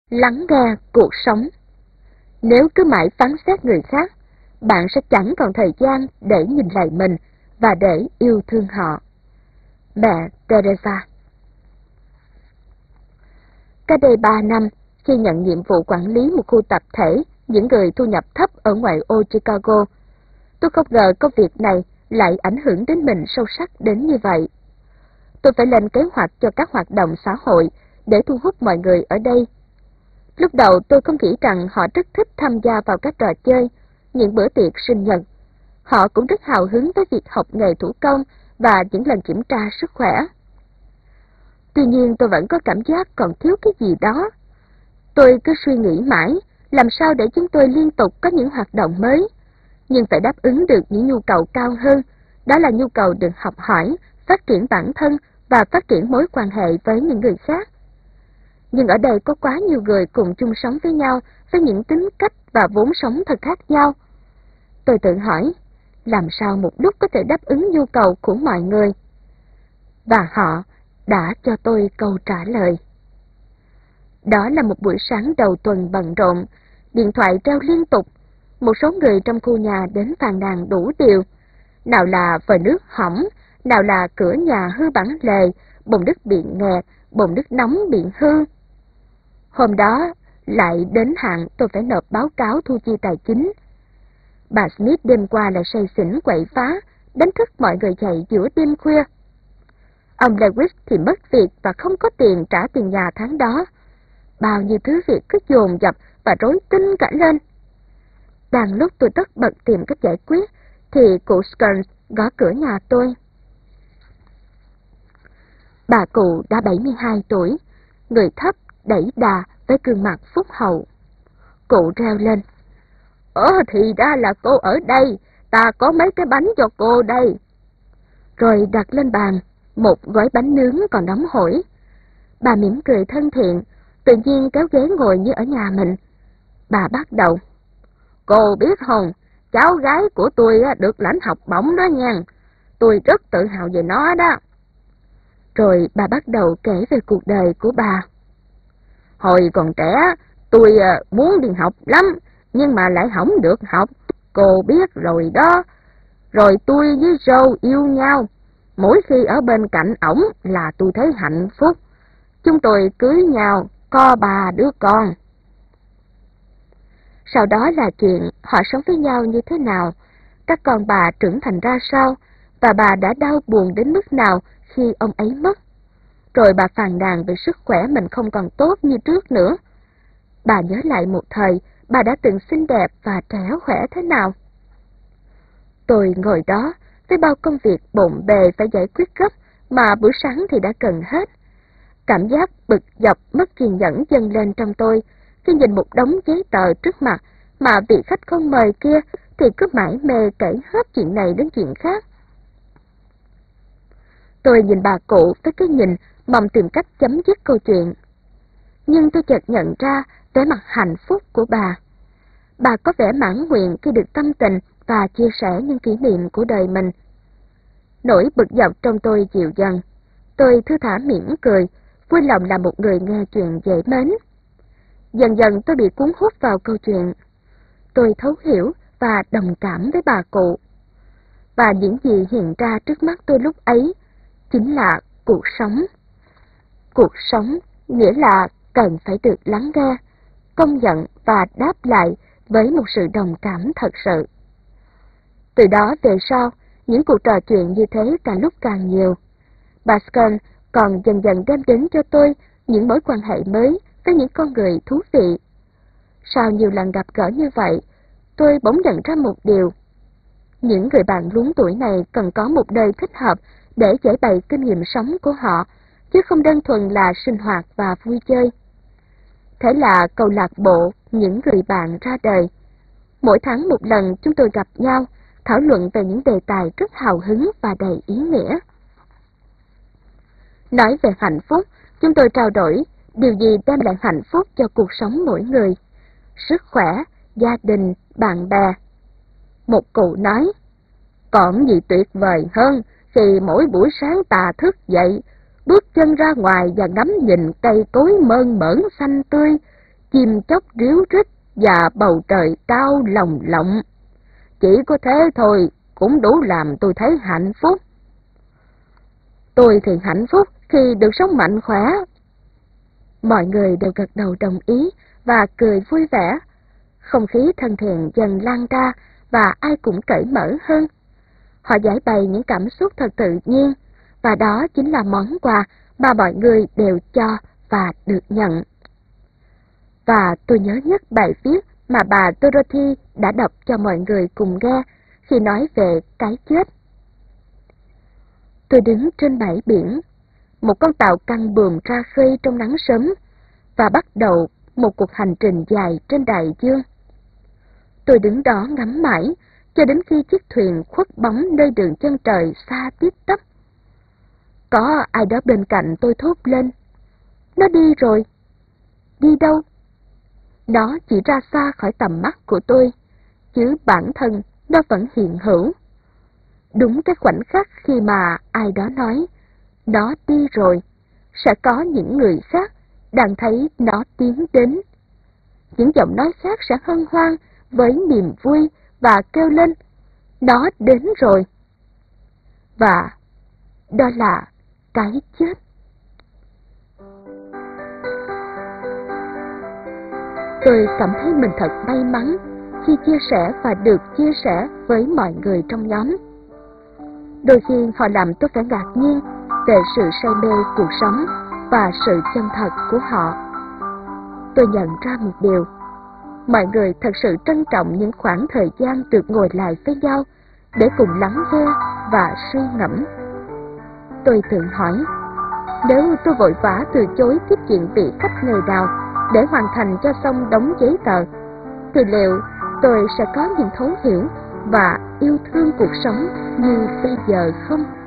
Lắng nghe cuộc sống. Nếu cứ mãi phán xét người khác, bạn sẽ chẳng còn thời gian để nhìn lại mình và để yêu thương họ. Mẹ Teresa. Cách đây 3 năm, khi nhận nhiệm vụ quản lý một khu tập thể những người thu nhập thấp ở ngoại ô Chicago, tôi không ngờ công việc này lại ảnh hưởng đến mình sâu sắc đến như vậy. Tôi phải lên kế hoạch cho các hoạt động xã hội để thu hút mọi người ở đây. Lúc đầu tôi không nghĩ rằng họ rất thích tham gia vào các trò chơi, những bữa tiệc sinh nhật. Họ cũng rất hào hứng với việc học nghề thủ công và những lần kiểm tra sức khỏe. Tuy nhiên tôi vẫn có cảm giác còn thiếu cái gì đó. Tôi cứ suy nghĩ mãi, làm sao để chúng tôi liên tục có những hoạt động mới, nhưng phải đáp ứng được những nhu cầu cao hơn, đó là nhu cầu được học hỏi, phát triển bản thân và phát triển mối quan hệ với những người khác. Nhưng ở đây có quá nhiều người cùng chung sống với nhau với những tính cách và vốn sống thật khác nhau. Tôi tự hỏi, làm sao một lúc có thể đáp ứng nhu cầu của mọi người? Và họ đã cho tôi câu trả lời. Đó là một buổi sáng đầu tuần bận rộn, điện thoại reo liên tục. Một số người trong khu nhà đến phàn nàn đủ điều. Nào là vòi nước hỏng, nào là cửa nhà hư bản lề, bồn nước bị nghẹt, bồn nước nóng bị hư. Hôm đó lại đến hạn tôi phải nộp báo cáo thu chi tài chính. Bà Smith đêm qua lại say xỉn quậy phá, đánh thức mọi người dậy giữa đêm khuya. Ông Lewis thì mất việc và không có tiền trả tiền nhà tháng đó. Bao nhiêu thứ việc cứ dồn dập và rối tinh cả lên. Đang lúc tôi tất bật tìm cách giải quyết, thì cụ Skearns gõ cửa nhà tôi. Bà cụ đã 72 tuổi, người thấp, đẩy đà với gương mặt phúc hậu. Cụ reo lên. Thì ra là cô ở đây, ta có mấy cái bánh cho cô đây. Rồi đặt lên bàn một gói bánh nướng còn nóng hổi. Bà mỉm cười thân thiện, tự nhiên kéo ghế ngồi như ở nhà mình. Bà bắt đầu. Cô biết không, cháu gái của tôi được lãnh học bổng đó nha. Tôi rất tự hào về nó đó. Rồi bà bắt đầu kể về cuộc đời của bà. Hồi còn trẻ, tôi muốn đi học lắm, nhưng mà lại không được học. Cô biết rồi đó. Rồi tôi với Joe yêu nhau. Mỗi khi ở bên cạnh ổng là tôi thấy hạnh phúc. Chúng tôi cưới nhau, có 3 đứa con. Sau đó là chuyện họ sống với nhau như thế nào, các con bà trưởng thành ra sao, và bà đã đau buồn đến mức nào khi ông ấy mất. Rồi bà phàn nàn về sức khỏe mình không còn tốt như trước nữa. Bà nhớ lại một thời bà đã từng xinh đẹp và trẻ khỏe thế nào. Tôi ngồi đó với bao công việc bộn bề phải giải quyết gấp mà bữa sáng thì đã cần hết. Cảm giác bực dọc mất kiên nhẫn dâng lên trong tôi khi nhìn một đống giấy tờ trước mặt mà vị khách không mời kia thì cứ mải mê kể hết chuyện này đến chuyện khác. Tôi nhìn bà cụ với cái nhìn mong tìm cách chấm dứt câu chuyện. Nhưng tôi chợt nhận ra vẻ mặt hạnh phúc của bà. Bà có vẻ mãn nguyện khi được tâm tình và chia sẻ những kỷ niệm của đời mình. Nỗi bực dọc trong tôi dịu dần. Tôi thư thả mỉm cười, vui lòng là một người nghe chuyện dễ mến. Dần dần tôi bị cuốn hút vào câu chuyện. Tôi thấu hiểu và đồng cảm với bà cụ. Và những gì hiện ra trước mắt tôi lúc ấy chính là cuộc sống. Cuộc sống nghĩa là cần phải được lắng nghe, công nhận và đáp lại với một sự đồng cảm thật sự. Từ đó về sau, những cuộc trò chuyện như thế càng lúc càng nhiều. Bà Skearns còn dần dần đem đến cho tôi những mối quan hệ mới với những con người thú vị. Sau nhiều lần gặp gỡ như vậy, tôi bỗng nhận ra một điều. Những người bạn luống tuổi này cần có một nơi thích hợp để giải bày kinh nghiệm sống của họ, chứ không đơn thuần là sinh hoạt và vui chơi. Thế là câu lạc bộ những người bạn ra đời. Mỗi tháng một lần chúng tôi gặp nhau, thảo luận về những đề tài rất hào hứng và đầy ý nghĩa. Nói về hạnh phúc, chúng tôi trao đổi điều gì đem lại hạnh phúc cho cuộc sống mỗi người. Sức khỏe, gia đình, bạn bè. Một cụ nói, còn gì tuyệt vời hơn khi mỗi buổi sáng ta thức dậy, bước chân ra ngoài và ngắm nhìn cây cối mơn mởn xanh tươi, chim chóc ríu rít và bầu trời cao lồng lộng. Chỉ có thế thôi cũng đủ làm tôi thấy hạnh phúc. Tôi thì hạnh phúc khi được sống mạnh khỏe. Mọi người đều gật đầu đồng ý và cười vui vẻ. Không khí thân thiện dần lan ra và ai cũng cởi mở hơn. Họ giải bày những cảm xúc thật tự nhiên, và đó chính là món quà mà mọi người đều cho và được nhận. Và tôi nhớ nhất bài viết mà bà Dorothy đã đọc cho mọi người cùng nghe khi nói về cái chết. Tôi đứng trên bãi biển, một con tàu căng buồm ra khơi trong nắng sớm và bắt đầu một cuộc hành trình dài trên đại dương. Tôi đứng đó ngắm mãi cho đến khi chiếc thuyền khuất bóng nơi đường chân trời xa tít tắp. Có ai đó bên cạnh tôi thốt lên: "Nó đi rồi." Đi đâu? Nó chỉ ra xa khỏi tầm mắt của tôi, chứ bản thân nó vẫn hiện hữu. Đúng cái khoảnh khắc khi mà ai đó nói nó đi rồi, sẽ có những người khác đang thấy nó tiến đến. Những giọng nói khác sẽ hân hoan với niềm vui và kêu lên: "Nó đến rồi." Và đó là cái chết. Tôi cảm thấy mình thật may mắn khi chia sẻ và được chia sẻ với mọi người trong nhóm. Đôi khi họ làm tôi phải ngạc nhiên về sự say mê cuộc sống và sự chân thật của họ. Tôi nhận ra một điều: mọi người thật sự trân trọng những khoảng thời gian được ngồi lại với nhau để cùng lắng nghe và suy ngẫm. Tôi tự hỏi, nếu tôi vội vã từ chối tiếp chuyện vị khách người nào để hoàn thành cho xong đống giấy tờ, thì liệu tôi sẽ có những thấu hiểu và yêu thương cuộc sống như bây giờ không?